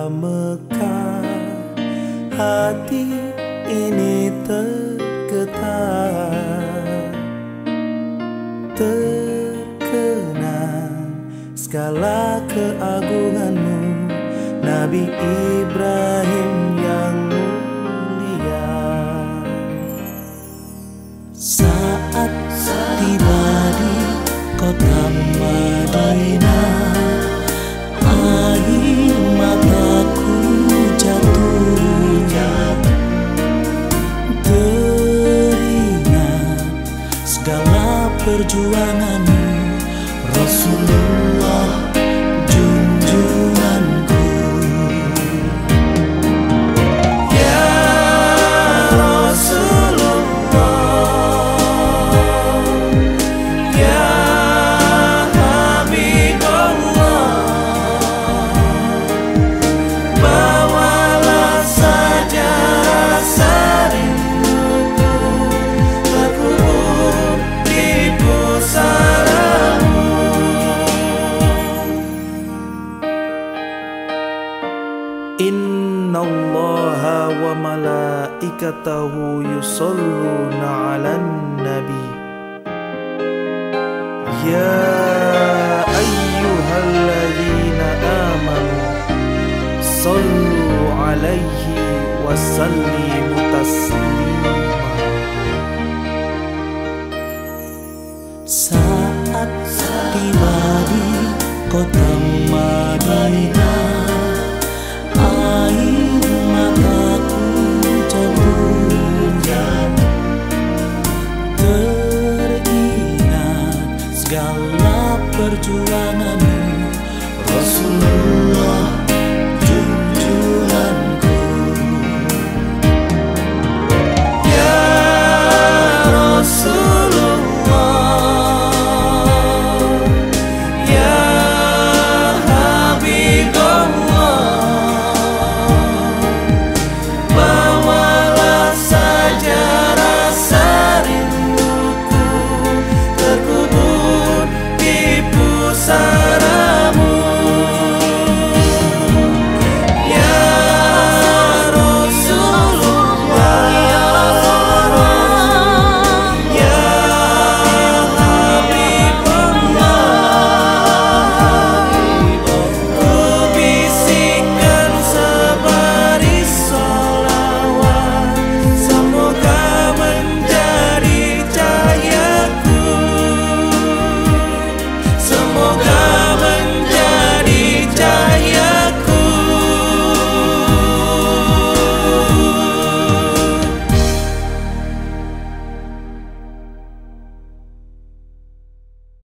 kota Mekah, hati ini tergetar, terkenang segala keagunganmu, Nabi Ibrahim yang mulia. Saat tiba di kota Madinah, air mataku jatuh, teringat segala perjuanganmu, Rasulullah junjunganku. Ya Rasulullah, ya Habibullah, bawalah saja rasa rinduku terkubur di pusaramu. Innallaha wa malaikatahu yusholluna 'alan nabi. Ya ayyuhalladzina amanu shollu 'alaihi wa sallimu taslima. Saat